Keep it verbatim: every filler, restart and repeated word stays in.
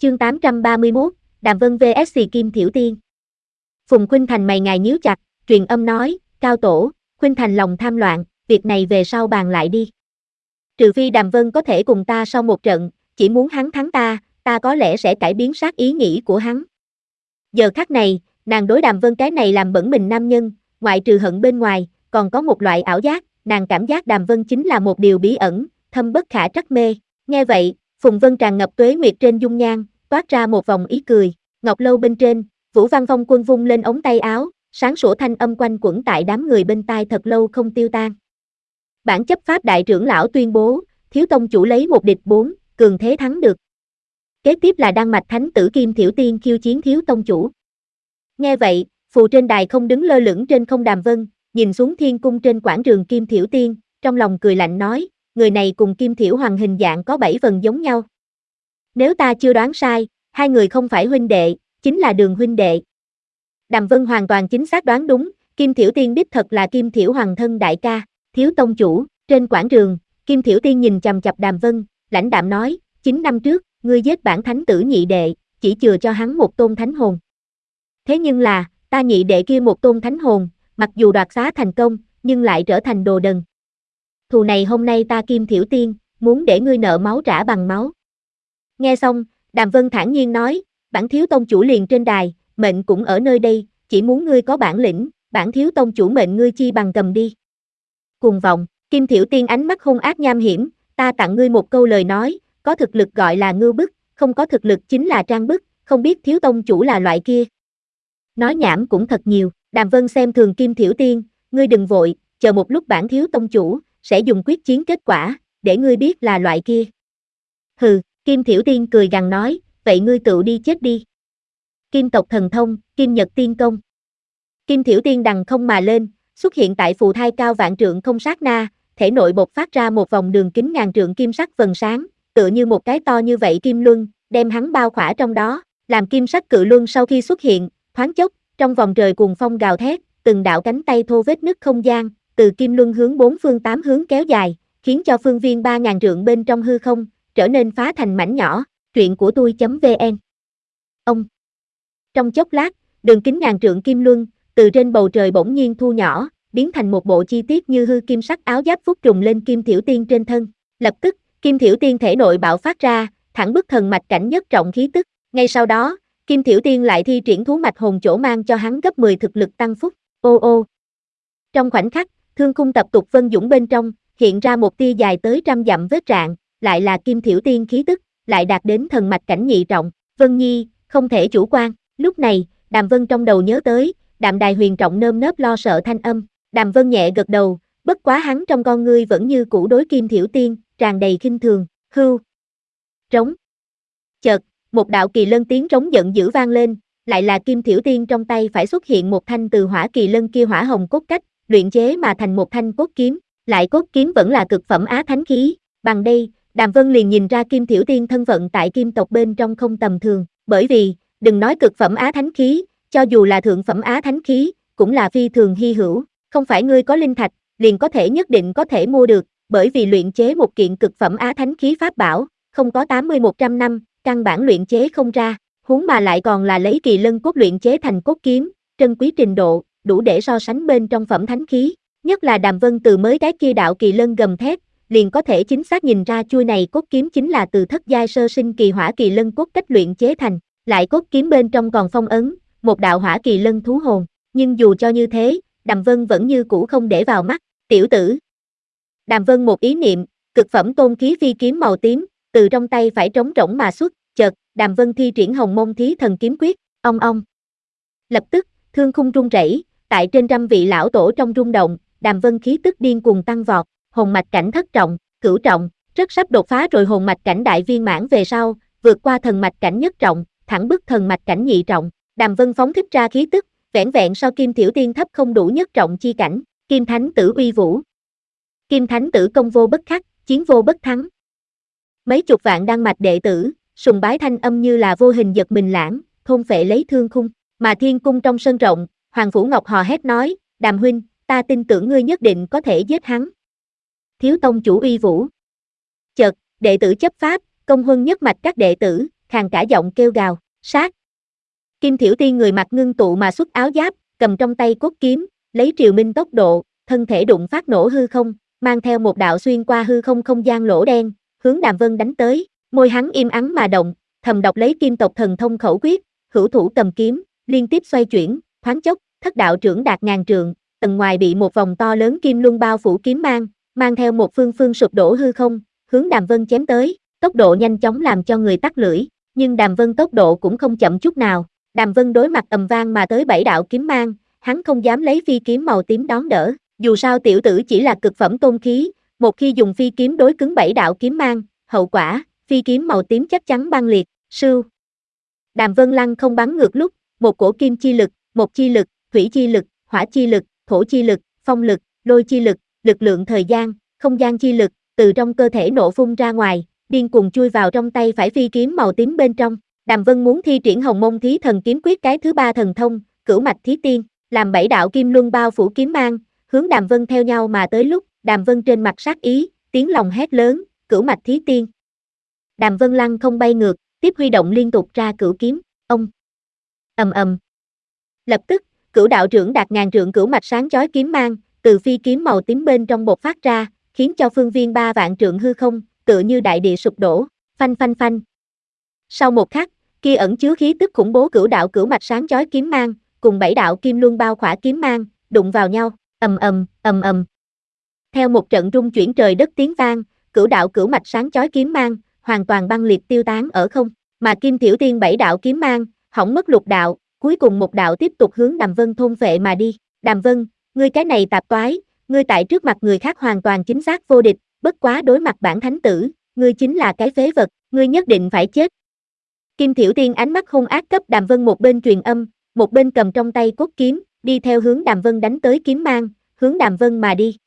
Chương tám trăm ba mươi mốt, Đàm Vân vs Kim Thiểu Tiên. Phùng Khuynh Thành mày ngài nhíu chặt, truyền âm nói, cao tổ, Khuynh Thành lòng tham loạn, việc này về sau bàn lại đi. Trừ phi Đàm Vân có thể cùng ta sau một trận, chỉ muốn hắn thắng ta, ta có lẽ sẽ cải biến sát ý nghĩ của hắn. Giờ khắc này, nàng đối Đàm Vân cái này làm bẩn mình nam nhân, ngoại trừ hận bên ngoài, còn có một loại ảo giác, nàng cảm giác Đàm Vân chính là một điều bí ẩn, thâm bất khả trắc mê. Nghe vậy, Phùng Vân tràn ngập tuế nguyệt trên dung nhan, toát ra một vòng ý cười, ngọc lâu bên trên, Vũ Văn Phong Quân vung lên ống tay áo, sáng sủa thanh âm quanh quẩn tại đám người bên tai thật lâu không tiêu tan. Bản chấp pháp đại trưởng lão tuyên bố, thiếu tông chủ lấy một địch bốn, cường thế thắng được. Kế tiếp là đan mạch thánh tử Kim Thiểu Tiên khiêu chiến thiếu tông chủ. Nghe vậy, phù trên đài không đứng lơ lửng trên không Đàm Vân, nhìn xuống thiên cung trên quảng trường Kim Thiểu Tiên, trong lòng cười lạnh nói, người này cùng Kim Thiểu Hoàng hình dạng có bảy phần giống nhau. Nếu ta chưa đoán sai, hai người không phải huynh đệ, chính là Đường huynh đệ. Đàm Vân hoàn toàn chính xác đoán đúng, Kim Thiểu Tiên đích thật là Kim Thiểu Hoàng thân đại ca, thiếu tông chủ. Trên quảng trường, Kim Thiểu Tiên nhìn chằm chằm Đàm Vân, lãnh đạm nói, chín năm trước, ngươi giết bản thánh tử nhị đệ, chỉ chừa cho hắn một tôn thánh hồn. Thế nhưng là, ta nhị đệ kia một tôn thánh hồn, mặc dù đoạt xá thành công, nhưng lại trở thành đồ đần. Thù này hôm nay ta Kim Thiểu Tiên, muốn để ngươi nợ máu trả bằng máu. Nghe xong, Đàm Vân thản nhiên nói, bản thiếu tông chủ liền trên đài, mệnh cũng ở nơi đây, chỉ muốn ngươi có bản lĩnh, bản thiếu tông chủ mệnh ngươi chi bằng cầm đi. Cuồng vọng, Kim Thiểu Tiên ánh mắt hung ác nham hiểm, ta tặng ngươi một câu lời nói, có thực lực gọi là ngưu bức, không có thực lực chính là trang bức, không biết thiếu tông chủ là loại kia. Nói nhảm cũng thật nhiều, Đàm Vân xem thường Kim Thiểu Tiên, ngươi đừng vội, chờ một lúc bản thiếu tông chủ, sẽ dùng quyết chiến kết quả, để ngươi biết là loại kia. Hừ, Kim Thiểu Tiên cười gằn nói, vậy ngươi tự đi chết đi. Kim tộc thần thông, Kim Nhật Tiên Công. Kim Thiểu Tiên đằng không mà lên, xuất hiện tại phù thai cao vạn trượng không sát na, thể nội bộc phát ra một vòng đường kính ngàn trượng kim sắc vầng sáng, tựa như một cái to như vậy kim luân, đem hắn bao khỏa trong đó, làm kim sắc cự luân sau khi xuất hiện, thoáng chốc, trong vòng trời cuồng phong gào thét, từng đạo cánh tay thô vết nứt không gian, từ kim luân hướng bốn phương tám hướng kéo dài, khiến cho phương viên ba ngàn trượng bên trong hư không, trở nên phá thành mảnh nhỏ. Truyện của tôi.vn. Ông. Trong chốc lát, đường kính ngàn trượng kim luân, từ trên bầu trời bỗng nhiên thu nhỏ, biến thành một bộ chi tiết như hư kim sắc áo giáp phúc trùng lên Kim Thiểu Tiên trên thân. Lập tức, Kim Thiểu Tiên thể nội bạo phát ra, thẳng bức thần mạch cảnh nhất trọng khí tức. Ngay sau đó, Kim Thiểu Tiên lại thi triển thú mạch hồn chỗ mang cho hắn gấp mười thực lực tăng phúc. Ô ô. Trong khoảnh khắc, thương khung tập tục vân dũng bên trong, hiện ra một tia dài tới trăm dặm vết rạn, lại là Kim Thiểu Tiên khí tức, lại đạt đến thần mạch cảnh nhị trọng. Vân Nhi, không thể chủ quan. Lúc này, Đàm Vân trong đầu nhớ tới, Đạm Đài Huyền trọng nơm nớp lo sợ thanh âm. Đàm Vân nhẹ gật đầu, bất quá hắn trong con ngươi vẫn như cũ đối Kim Thiểu Tiên, tràn đầy khinh thường. Hưu. Trống. Chợt, một đạo kỳ lân tiếng trống giận dữ vang lên, lại là Kim Thiểu Tiên trong tay phải xuất hiện một thanh từ hỏa kỳ lân kia hỏa hồng cốt cách, luyện chế mà thành một thanh cốt kiếm, lại cốt kiếm vẫn là cực phẩm á thánh khí. Bằng đây, Đàm Vân liền nhìn ra Kim Thiểu Tiên thân phận tại Kim tộc bên trong không tầm thường, bởi vì, đừng nói cực phẩm á thánh khí, cho dù là thượng phẩm á thánh khí, cũng là phi thường hy hữu, không phải ngươi có linh thạch, liền có thể nhất định có thể mua được, bởi vì luyện chế một kiện cực phẩm á thánh khí pháp bảo, không có tám mươi một trăm năm, căn bản luyện chế không ra, huống mà lại còn là lấy kỳ lân cốt luyện chế thành cốt kiếm, trân quý trình độ, đủ để so sánh bên trong phẩm thánh khí, nhất là Đàm Vân từ mới cái kia đạo kỳ lân gầm thét, liền có thể chính xác nhìn ra chuôi này cốt kiếm chính là từ thất giai sơ sinh kỳ hỏa kỳ lân cốt cách luyện chế thành, lại cốt kiếm bên trong còn phong ấn, một đạo hỏa kỳ lân thú hồn, nhưng dù cho như thế, Đàm Vân vẫn như cũ không để vào mắt, tiểu tử. Đàm Vân một ý niệm, cực phẩm tôn khí phi kiếm màu tím, từ trong tay phải trống rỗng mà xuất, chợt, Đàm Vân thi triển hồng môn thí thần kiếm quyết, ong ong. Lập tức, thương khung rung rẩy, tại trên trăm vị lão tổ trong rung động, Đàm Vân khí tức điên cuồng tăng vọt, hồn mạch cảnh thất trọng, cửu trọng, rất sắp đột phá rồi hồn mạch cảnh đại viên mãn về sau, vượt qua thần mạch cảnh nhất trọng, thẳng bức thần mạch cảnh nhị trọng. Đàm Vân phóng thích ra khí tức, vẻn vẹn so Kim Thiểu Tiên thấp không đủ nhất trọng chi cảnh, Kim Thánh Tử uy vũ. Kim Thánh Tử công vô bất khắc, chiến vô bất thắng. Mấy chục vạn đan mạch đệ tử, sùng bái thanh âm như là vô hình giật mình lãng, thôn phệ lấy thương khung, mà thiên cung trong sân rộng, Hoàng Phủ Ngọc hò hét nói, Đàm huynh, ta tin tưởng ngươi nhất định có thể giết hắn. Thiếu tông chủ uy vũ. Chợt, đệ tử chấp pháp, công huân nhất mạch các đệ tử, khàn cả giọng kêu gào, sát. Kim Thiểu Tiên người mặc ngưng tụ mà xuất áo giáp, cầm trong tay cốt kiếm, lấy triều minh tốc độ, thân thể đụng phát nổ hư không, mang theo một đạo xuyên qua hư không không gian lỗ đen, hướng Đàm Vân đánh tới, môi hắn im ắng mà động, thầm đọc lấy kim tộc thần thông khẩu quyết, hữu thủ cầm kiếm, liên tiếp xoay chuyển, thoáng chốc, thất đạo trưởng đạt ngàn trượng, tầng ngoài bị một vòng to lớn kim luân bao phủ kiếm mang, mang theo một phương phương sụp đổ hư không, hướng Đàm Vân chém tới, tốc độ nhanh chóng làm cho người tắc lưỡi, nhưng Đàm Vân tốc độ cũng không chậm chút nào. Đàm Vân đối mặt ầm vang mà tới bảy đạo kiếm mang, hắn không dám lấy phi kiếm màu tím đón đỡ, dù sao tiểu tử chỉ là cực phẩm tôn khí, một khi dùng phi kiếm đối cứng bảy đạo kiếm mang, hậu quả, phi kiếm màu tím chắc chắn băng liệt, sưu. Đàm Vân lăng không bắn ngược lúc, một cổ kim chi lực, một chi lực, thủy chi lực, hỏa chi lực, thổ chi lực, phong lực, lôi chi lực, lực lượng thời gian, không gian chi lực, từ trong cơ thể nổ phun ra ngoài, điên cuồng chui vào trong tay phải phi kiếm màu tím bên trong. Đàm Vân muốn thi triển Hồng Mông Thí Thần Kiếm Quyết cái thứ ba thần thông, Cửu Mạch Thí Tiên, làm bảy đạo kim luân bao phủ kiếm mang, hướng Đàm Vân theo nhau mà tới lúc, Đàm Vân trên mặt sát ý, tiếng lòng hét lớn, Cửu Mạch Thí Tiên. Đàm Vân lăng không bay ngược, tiếp huy động liên tục ra cửu kiếm, ông. Ầm ầm. Lập tức, cửu đạo trưởng đạt ngàn trượng cửu mạch sáng chói kiếm mang, từ phi kiếm màu tím bên trong bộc phát ra, khiến cho phương viên ba vạn trượng hư không, tựa như đại địa sụp đổ, phanh phanh phanh. Sau một khắc, kia ẩn chứa khí tức khủng bố cửu đạo cửu mạch sáng chói kiếm mang, cùng bảy đạo kim luân bao khỏa kiếm mang, đụng vào nhau, ầm ầm, ầm ầm. Theo một trận rung chuyển trời đất tiếng vang, cửu đạo cửu mạch sáng chói kiếm mang, hoàn toàn băng liệt tiêu tán ở không, mà Kim Thiểu Tiên bảy đạo kiếm mang, hỏng mất lục đạo, cuối cùng một đạo tiếp tục hướng Đàm Vân thôn phệ mà đi. Đàm Vân, ngươi cái này tạp toái, ngươi tại trước mặt người khác hoàn toàn chính xác vô địch, bất quá đối mặt bản thánh tử, ngươi chính là cái phế vật, ngươi nhất định phải chết. Kim Thiểu Tiên ánh mắt hung ác cấp Đàm Vân một bên truyền âm, một bên cầm trong tay cốt kiếm, đi theo hướng Đàm Vân đánh tới kiếm mang, hướng Đàm Vân mà đi.